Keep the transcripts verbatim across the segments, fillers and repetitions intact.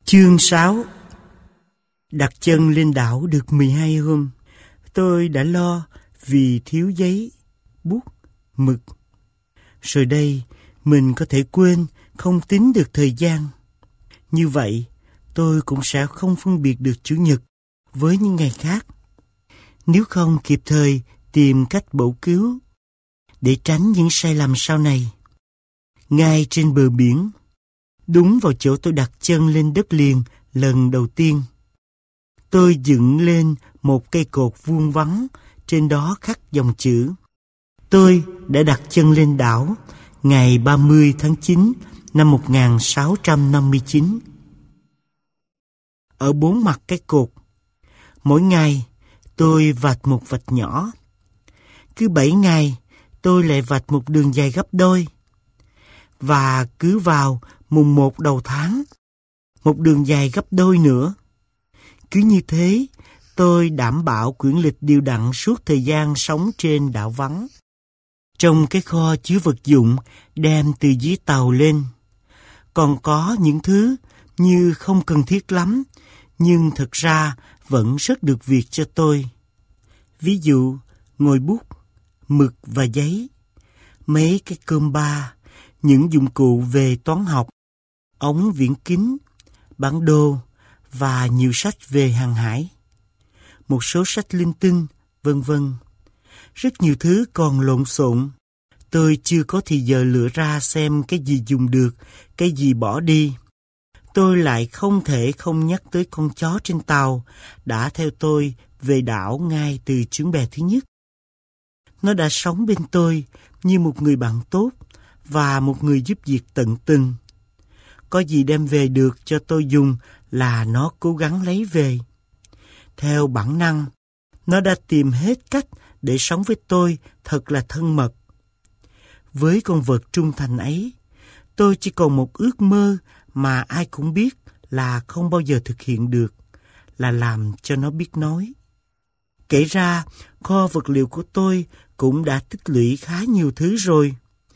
Chương sáu. Đặt chân lên đảo được mười hai hôm, tôi đã lo vì thiếu giấy, bút, mực. Rồi đây, mình có thể quên, không tính được thời gian. Như vậy, tôi cũng sẽ không phân biệt được Chủ nhật với những ngày khác. Nếu không kịp thời tìm cách bổ cứu, để tránh những sai lầm sau này. Ngay trên bờ biển, đúng vào chỗ tôi đặt chân lên đất liền lần đầu tiên, tôi dựng lên một cây cột vuông vắn, trên đó khắc dòng chữ: tôi đã đặt chân lên đảo ngày ba mươi tháng chín năm một nghìn sáu trăm năm mươi chín. Ở bốn mặt cái cột, mỗi ngày tôi vạch một vạch nhỏ. Cứ bảy ngày tôi lại vạch một đường dài gấp đôi. Và cứ vào mùng một đầu tháng, một đường dài gấp đôi nữa. Cứ như thế, tôi đảm bảo quyển lịch đều đặn suốt thời gian sống trên đảo vắng. Trong cái kho chứa vật dụng đem từ dưới tàu lên, còn có những thứ như không cần thiết lắm, nhưng thực ra vẫn rất được việc cho tôi. Ví dụ, ngòi bút, mực và giấy, mấy cái cơm ba, những dụng cụ về toán học, ống viễn kính, bản đồ và nhiều sách về hàng hải. Một số sách linh tinh, vân vân. Rất nhiều thứ còn lộn xộn. Tôi chưa có thì giờ lựa ra xem cái gì dùng được, cái gì bỏ đi. Tôi lại không thể không nhắc tới con chó trên tàu đã theo tôi về đảo ngay từ chuyến bè thứ nhất. Nó đã sống bên tôi như một người bạn tốt và một người giúp việc tận tình. Có gì đem về được cho tôi dùng là nó cố gắng lấy về. Theo bản năng, nó đã tìm hết cách để sống với tôi thật là thân mật. Với con vật trung thành ấy, tôi chỉ còn một ước mơ mà ai cũng biết là không bao giờ thực hiện được, là làm cho nó biết nói. Kể ra, kho vật liệu của tôi cũng đã tích lũy khá nhiều thứ rồi.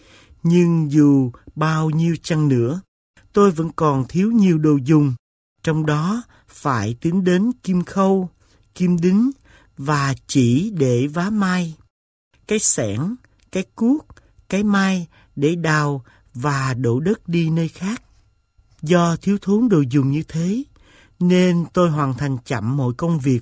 Nhưng dù bao nhiêu chăng nữa, tôi vẫn còn thiếu nhiều đồ dùng, trong đó phải tính đến kim khâu, kim đính và chỉ để vá mai, cái xẻng, cái cuốc, cái mai để đào và đổ đất đi nơi khác. Do thiếu thốn đồ dùng như thế, nên tôi hoàn thành chậm mọi công việc.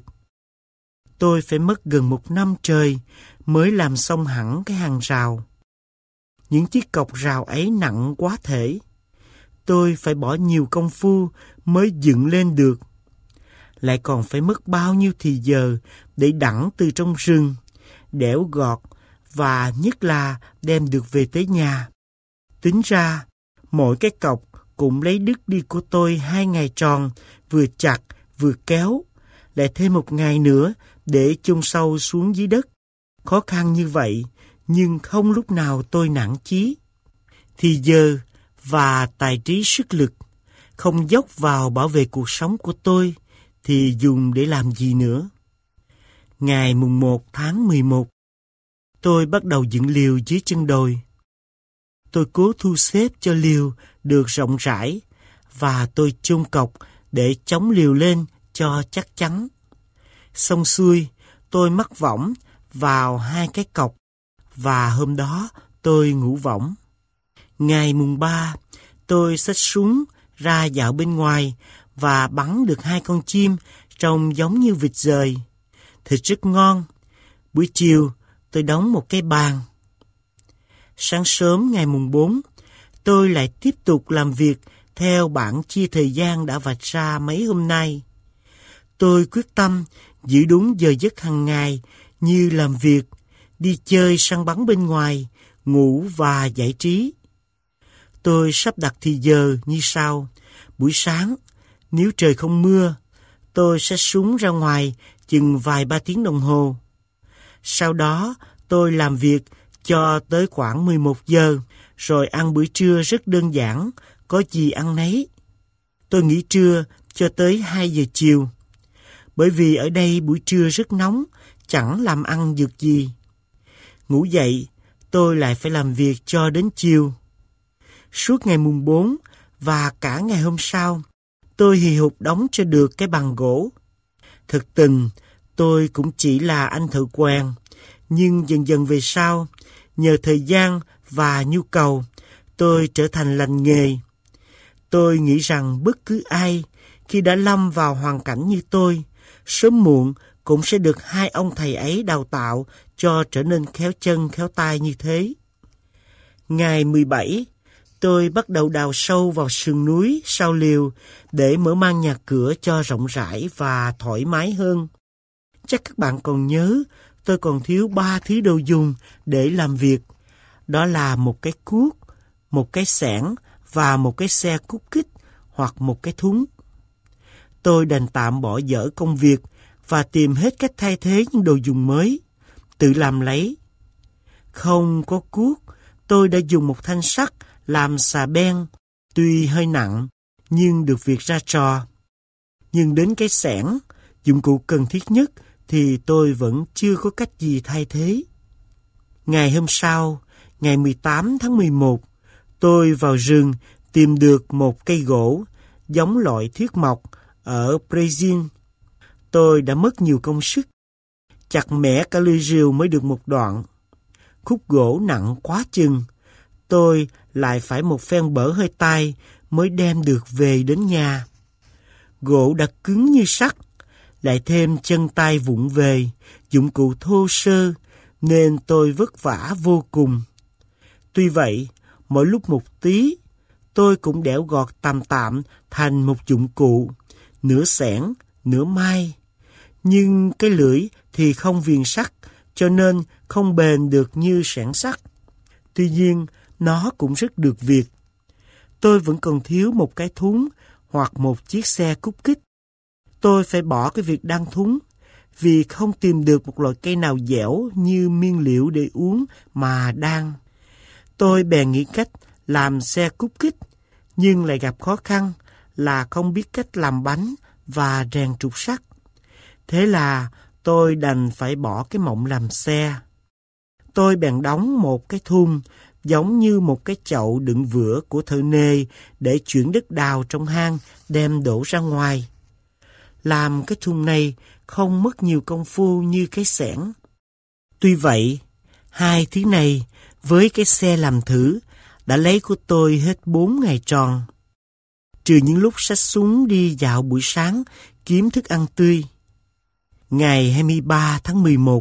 Tôi phải mất gần một năm trời mới làm xong hẳn cái hàng rào. Những chiếc cọc rào ấy nặng quá thể. Tôi phải bỏ nhiều công phu mới dựng lên được. Lại còn phải mất bao nhiêu thì giờ để đẵng từ trong rừng, đẽo gọt và nhất là đem được về tới nhà. Tính ra, mỗi cái cọc cũng lấy đứt đi của tôi hai ngày tròn, vừa chặt vừa kéo, lại thêm một ngày nữa để chôn sâu xuống dưới đất. Khó khăn như vậy, nhưng không lúc nào tôi nản chí. Thì giờ và tài trí sức lực không dốc vào bảo vệ cuộc sống của tôi thì dùng để làm gì nữa. Ngày mùng một tháng mười một, tôi bắt đầu dựng liều dưới chân đồi. Tôi cố thu xếp cho liều được rộng rãi và tôi chôn cọc để chống liều lên cho chắc chắn. Xong xuôi, tôi mắc võng vào hai cái cọc và hôm đó tôi ngủ võng. Ngày mùng ba, tôi xách súng ra dạo bên ngoài và bắn được hai con chim trông giống như vịt dời. Thịt rất ngon. Buổi chiều, tôi đóng một cái bàn. Sáng sớm ngày mùng bốn, tôi lại tiếp tục làm việc theo bảng chia thời gian đã vạch ra mấy hôm nay. Tôi quyết tâm giữ đúng giờ giấc hàng ngày như làm việc, đi chơi săn bắn bên ngoài, ngủ và giải trí. Tôi sắp đặt thì giờ như sau. Buổi sáng, nếu trời không mưa, tôi sẽ súng ra ngoài chừng vài ba tiếng đồng hồ. Sau đó, tôi làm việc cho tới khoảng mười một giờ, rồi ăn bữa trưa rất đơn giản, có gì ăn nấy. Tôi nghỉ trưa cho tới hai giờ chiều. Bởi vì ở đây buổi trưa rất nóng, chẳng làm ăn được gì. Ngủ dậy, tôi lại phải làm việc cho đến chiều. Suốt ngày mùng bốn và cả ngày hôm sau, tôi hì hục đóng cho được cái bằng gỗ. Thực tình, tôi cũng chỉ là anh thợ quèn, nhưng dần dần về sau, nhờ thời gian và nhu cầu, tôi trở thành lành nghề. Tôi nghĩ rằng bất cứ ai khi đã lâm vào hoàn cảnh như tôi, sớm muộn cũng sẽ được hai ông thầy ấy đào tạo cho trở nên khéo chân khéo tay như thế. Ngày mười bảy, tôi bắt đầu đào sâu vào sườn núi sau liều để mở mang nhà cửa cho rộng rãi và thoải mái hơn. Chắc các bạn còn nhớ, tôi còn thiếu ba thứ đồ dùng để làm việc. Đó là một cái cuốc, một cái xẻng và một cái xe cút kích hoặc một cái thúng. Tôi đành tạm bỏ dở công việc và tìm hết cách thay thế những đồ dùng mới, tự làm lấy. Không có cuốc, tôi đã dùng một thanh sắt làm xà beng, tuy hơi nặng, nhưng được việc ra trò. Nhưng đến cái xẻng, dụng cụ cần thiết nhất, thì tôi vẫn chưa có cách gì thay thế. Ngày hôm sau, ngày mười tám tháng mười một, tôi vào rừng tìm được một cây gỗ, giống loại thuyết mộc ở Brazil. Tôi đã mất nhiều công sức, chặt mẻ cả lưỡi rìu mới được một đoạn. Khúc gỗ nặng quá chừng, tôi lại phải một phen bở hơi tay mới đem được về đến nhà. Gỗ đã cứng như sắt, lại thêm chân tay vụng về, dụng cụ thô sơ, nên tôi vất vả vô cùng. Tuy vậy, mỗi lúc một tí, tôi cũng đẽo gọt tạm tạm thành một dụng cụ, nửa xẻng, nửa mai. Nhưng cái lưỡi thì không viền sắt, cho nên không bền được như xẻng sắt. Tuy nhiên, nó cũng rất được việc. Tôi vẫn còn thiếu một cái thúng hoặc một chiếc xe cút kích. Tôi phải bỏ cái việc đan thúng vì không tìm được một loại cây nào dẻo như nguyên liệu để uống mà đan. Tôi bèn nghĩ cách làm xe cút kích, nhưng lại gặp khó khăn là không biết cách làm bánh và rèn trục sắt. Thế là tôi đành phải bỏ cái mộng làm xe. Tôi bèn đóng một cái thùng giống như một cái chậu đựng vữa của thợ nê để chuyển đất đào trong hang đem đổ ra ngoài. Làm cái thùng này không mất nhiều công phu như cái xẻng. Tuy vậy, hai thứ này với cái xe làm thử đã lấy của tôi hết bốn ngày tròn. Trừ những lúc xách súng đi dạo buổi sáng kiếm thức ăn tươi. Ngày hai mươi ba tháng mười một,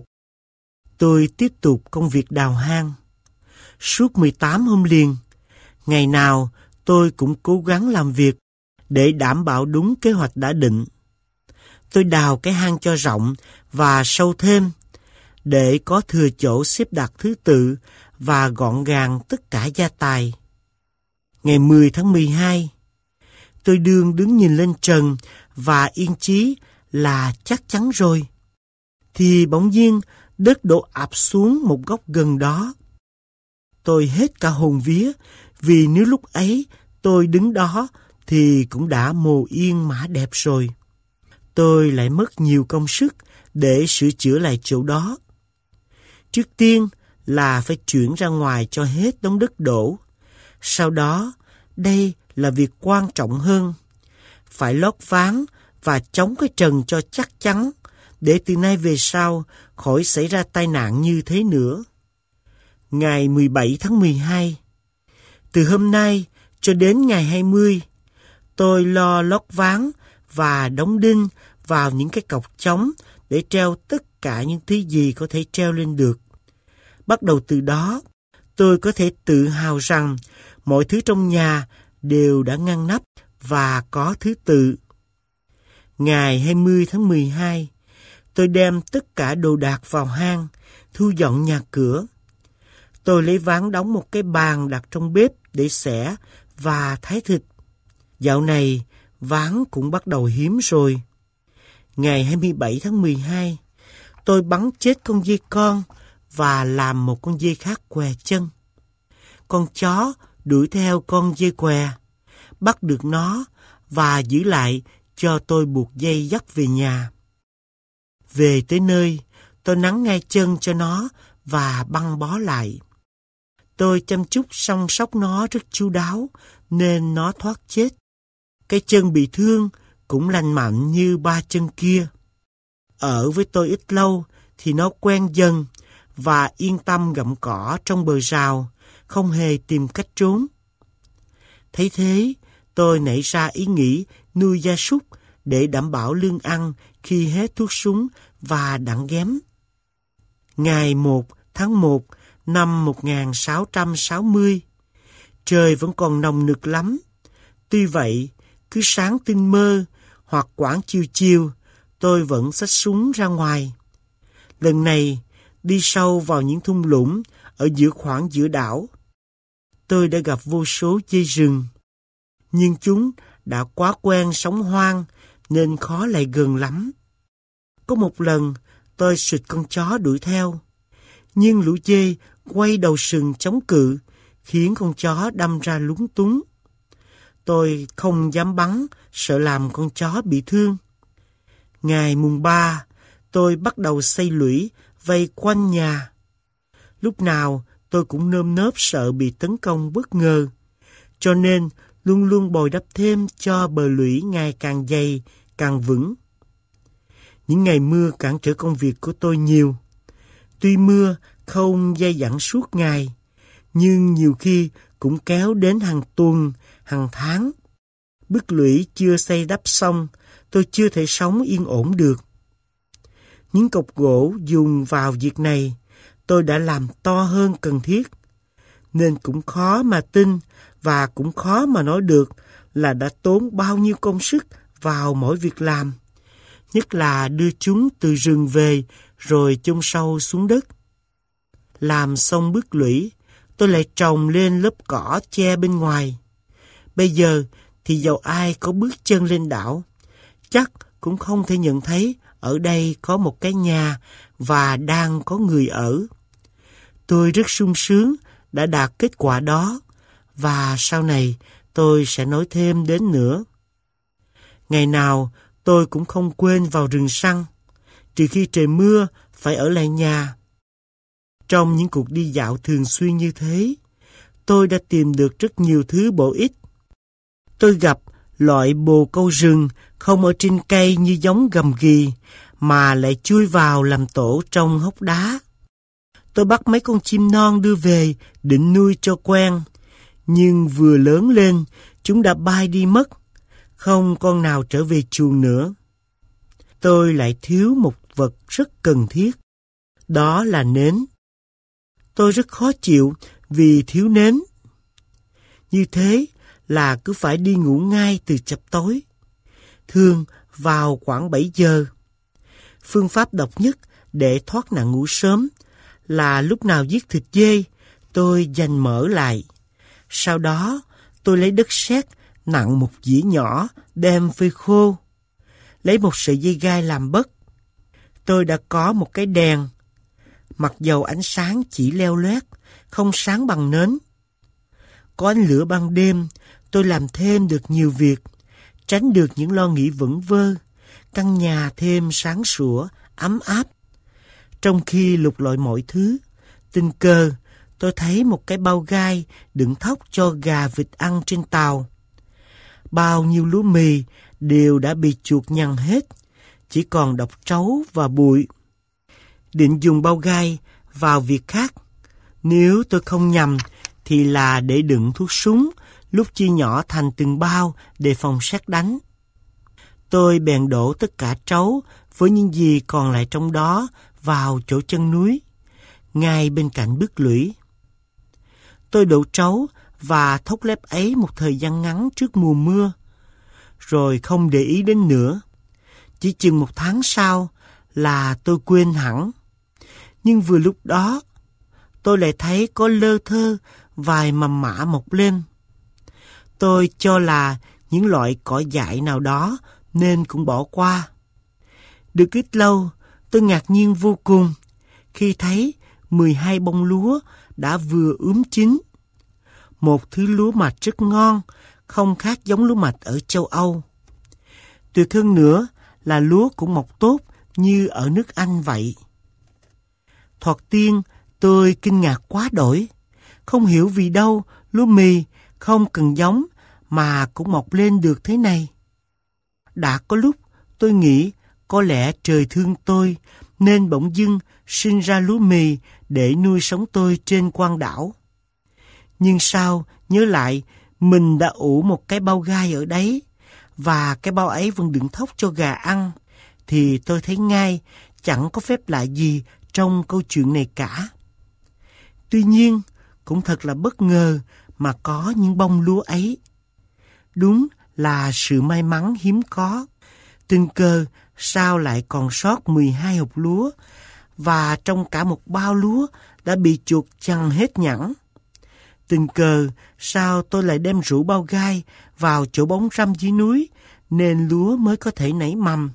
tôi tiếp tục công việc đào hang. Suốt mười tám hôm liền, ngày nào tôi cũng cố gắng làm việc để đảm bảo đúng kế hoạch đã định. Tôi đào cái hang cho rộng và sâu thêm để có thừa chỗ xếp đặt thứ tự và gọn gàng tất cả gia tài. Ngày mười tháng mười hai, tôi đương đứng nhìn lên trần và yên chí là chắc chắn rồi. Thì bỗng nhiên đất đổ ập xuống một góc gần đó. Tôi hết cả hồn vía vì nếu lúc ấy tôi đứng đó thì cũng đã mồ yên mã đẹp rồi. Tôi lại mất nhiều công sức để sửa chữa lại chỗ đó. Trước tiên là phải chuyển ra ngoài cho hết đống đất đổ. Sau đó, đây là việc quan trọng hơn. Phải lót ván và chống cái trần cho chắc chắn, để từ nay về sau khỏi xảy ra tai nạn như thế nữa. Ngày mười bảy tháng mười hai, từ hôm nay cho đến ngày hai mươi, tôi lo lót ván và đóng đinh vào những cái cọc chống để treo tất cả những thứ gì có thể treo lên được. Bắt đầu từ đó, tôi có thể tự hào rằng mọi thứ trong nhà đều đã ngăn nắp và có thứ tự. Ngày hai mươi tháng mười hai, tôi đem tất cả đồ đạc vào hang, thu dọn nhà cửa. Tôi lấy ván đóng một cái bàn đặt trong bếp để xẻ và thái thịt. Dạo này, ván cũng bắt đầu hiếm rồi. Ngày hai mươi bảy tháng mười hai, tôi bắn chết con dê con và làm một con dê khác què chân. Con chó đuổi theo con dê què, bắt được nó và giữ lại cho tôi buộc dây dắt về nhà. Về tới nơi, tôi nắn ngay chân cho nó và băng bó lại. Tôi chăm chút săn sóc nó rất chu đáo nên nó thoát chết. Cái chân bị thương cũng lành mạnh như ba chân kia. Ở với tôi ít lâu thì nó quen dần và yên tâm gặm cỏ trong bờ rào, không hề tìm cách trốn. Thấy thế, tôi nảy ra ý nghĩ nuôi gia súc để đảm bảo lương ăn khi hết thuốc súng và đạn ghém. Ngày một tháng một năm một nghìn sáu trăm sáu mươi, trời vẫn còn nồng nực lắm. Tuy vậy, cứ sáng tinh mơ hoặc quãng chiều chiều, tôi vẫn xách súng ra ngoài. Lần này, đi sâu vào những thung lũng ở giữa khoảng giữa đảo. Tôi đã gặp vô số dê rừng, nhưng chúng đã quá quen sống hoang nên khó lại gần lắm. Có một lần, tôi sụt con chó đuổi theo, nhưng lũ dê quay đầu sừng chống cự, khiến con chó đâm ra lúng túng. Tôi không dám bắn, sợ làm con chó bị thương. Ngày mùng ba, tôi bắt đầu xây lũy vây quanh nhà. Lúc nào tôi cũng nơm nớp sợ bị tấn công bất ngờ, cho nên luôn luôn bồi đắp thêm cho bờ lũy ngày càng dày, càng vững. Những ngày mưa cản trở công việc của tôi nhiều. Tuy mưa không dai dẳng suốt ngày, nhưng nhiều khi cũng kéo đến hàng tuần, hàng tháng. Bức lũy chưa xây đắp xong, tôi chưa thể sống yên ổn được. Những cọc gỗ dùng vào việc này, tôi đã làm to hơn cần thiết, nên cũng khó mà tin và cũng khó mà nói được là đã tốn bao nhiêu công sức vào mỗi việc làm, nhất là đưa chúng từ rừng về rồi chôn sâu xuống đất. Làm xong bức lũy, tôi lại trồng lên lớp cỏ che bên ngoài. Bây giờ thì dầu ai có bước chân lên đảo, chắc cũng không thể nhận thấy ở đây có một cái nhà và đang có người ở. Tôi rất sung sướng đã đạt kết quả đó, và sau này tôi sẽ nói thêm đến nữa. Ngày nào tôi cũng không quên vào rừng săn, trừ khi trời mưa phải ở lại nhà. Trong những cuộc đi dạo thường xuyên như thế, tôi đã tìm được rất nhiều thứ bổ ích. Tôi gặp loại bồ câu rừng không ở trên cây như giống gầm ghì, mà lại chui vào làm tổ trong hốc đá. Tôi bắt mấy con chim non đưa về định nuôi cho quen, nhưng vừa lớn lên, chúng đã bay đi mất, không con nào trở về chuồng nữa. Tôi lại thiếu một vật rất cần thiết, đó là nến. Tôi rất khó chịu vì thiếu nến. Như thế là cứ phải đi ngủ ngay từ chập tối, thường vào khoảng bảy giờ. Phương pháp độc nhất để thoát nạn ngủ sớm là lúc nào giết thịt dê, tôi dành mỡ lại. Sau đó, tôi lấy đất sét nặng một dĩa nhỏ đem phơi khô. Lấy một sợi dây gai làm bất. Tôi đã có một cái đèn, mặc dầu ánh sáng chỉ leo loét, không sáng bằng nến. Có ánh lửa ban đêm, tôi làm thêm được nhiều việc, tránh được những lo nghĩ vẩn vơ, căn nhà thêm sáng sủa, ấm áp. Trong khi lục lọi mọi thứ, tình cờ tôi thấy một cái bao gai đựng thóc cho gà vịt ăn trên tàu. Bao nhiêu lúa mì đều đã bị chuột nhằn hết, chỉ còn độc trấu và bụi. Định dùng bao gai vào việc khác. Nếu tôi không nhầm thì là để đựng thuốc súng, lúc chia nhỏ thành từng bao để phòng sét đánh. Tôi bèn đổ tất cả trấu với những gì còn lại trong đó vào chỗ chân núi, ngay bên cạnh bức lũy. Tôi đổ trấu và thóc lép ấy một thời gian ngắn trước mùa mưa, rồi không để ý đến nữa. Chỉ chừng một tháng sau là tôi quên hẳn. Nhưng vừa lúc đó, tôi lại thấy có lơ thơ vài mầm mả mọc lên. Tôi cho là những loại cỏ dại nào đó nên cũng bỏ qua. Được ít lâu, tôi ngạc nhiên vô cùng khi thấy mười hai bông lúa đã vừa ươm chín. Một thứ lúa mạch rất ngon, không khác giống lúa mạch ở châu Âu. Tuyệt hơn nữa là lúa cũng mọc tốt như ở nước Anh vậy. Thoạt tiên, tôi kinh ngạc quá đổi. Không hiểu vì đâu lúa mì không cần giống mà cũng mọc lên được thế này. Đã có lúc tôi nghĩ có lẽ trời thương tôi nên bỗng dưng sinh ra lúa mì để nuôi sống tôi trên quan đảo. Nhưng sao nhớ lại mình đã ủ một cái bao gai ở đấy và cái bao ấy vẫn đựng thóc cho gà ăn, thì tôi thấy ngay chẳng có phép lạ gì trong câu chuyện này cả. Tuy nhiên, cũng thật là bất ngờ mà có những bông lúa ấy. Đúng là sự may mắn hiếm có. Tình cờ sao lại còn sót mười hai hột lúa, và trong cả một bao lúa đã bị chuột chằn hết nhẵn. Tình cờ sao tôi lại đem rủ bao gai vào chỗ bóng râm dưới núi, nên lúa mới có thể nảy mầm.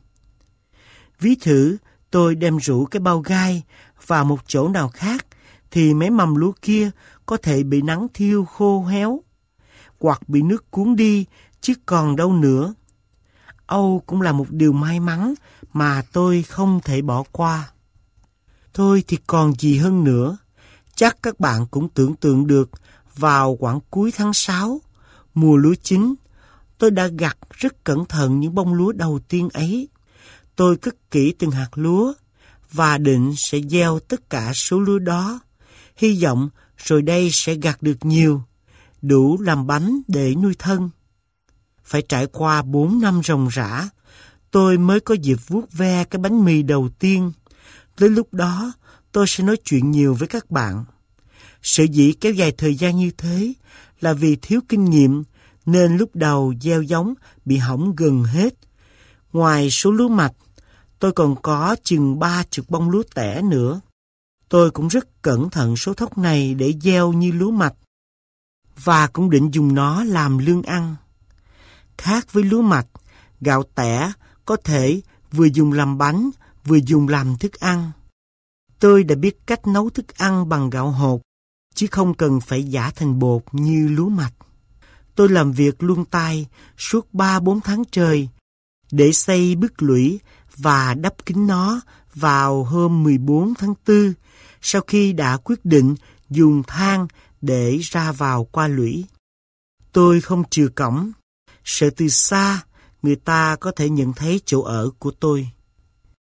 Ví thử tôi đem rủ cái bao gai vào một chỗ nào khác, thì mấy mầm lúa kia có thể bị nắng thiêu khô héo, hoặc bị nước cuốn đi, chứ còn đâu nữa. Âu cũng là một điều may mắn mà tôi không thể bỏ qua. Thôi thì còn gì hơn nữa. Chắc các bạn cũng tưởng tượng được, vào khoảng cuối tháng sáu, mùa lúa chín, tôi đã gặt rất cẩn thận những bông lúa đầu tiên ấy. Tôi cất kỹ từng hạt lúa và định sẽ gieo tất cả số lúa đó, hy vọng rồi đây sẽ gặt được nhiều, đủ làm bánh để nuôi thân. Phải trải qua bốn năm ròng rã, tôi mới có dịp vuốt ve cái bánh mì đầu tiên. Đến lúc đó, tôi sẽ nói chuyện nhiều với các bạn. Sở dĩ kéo dài thời gian như thế là vì thiếu kinh nghiệm, nên lúc đầu gieo giống bị hỏng gần hết. Ngoài số lúa mạch, tôi còn có chừng ba chục bông lúa tẻ nữa. Tôi cũng rất cẩn thận số thóc này để gieo như lúa mạch, và cũng định dùng nó làm lương ăn. Khác với lúa mạch, gạo tẻ có thể vừa dùng làm bánh, vừa dùng làm thức ăn. Tôi đã biết cách nấu thức ăn bằng gạo hột, chứ không cần phải giã thành bột như lúa mạch. Tôi làm việc luôn tay suốt ba bốn tháng trời để xây bức lũy và đắp kín nó vào hôm mười bốn tháng tư, sau khi đã quyết định dùng thang để ra vào qua lũy. Tôi không chừa cổng, sợ từ xa người ta có thể nhận thấy chỗ ở của tôi.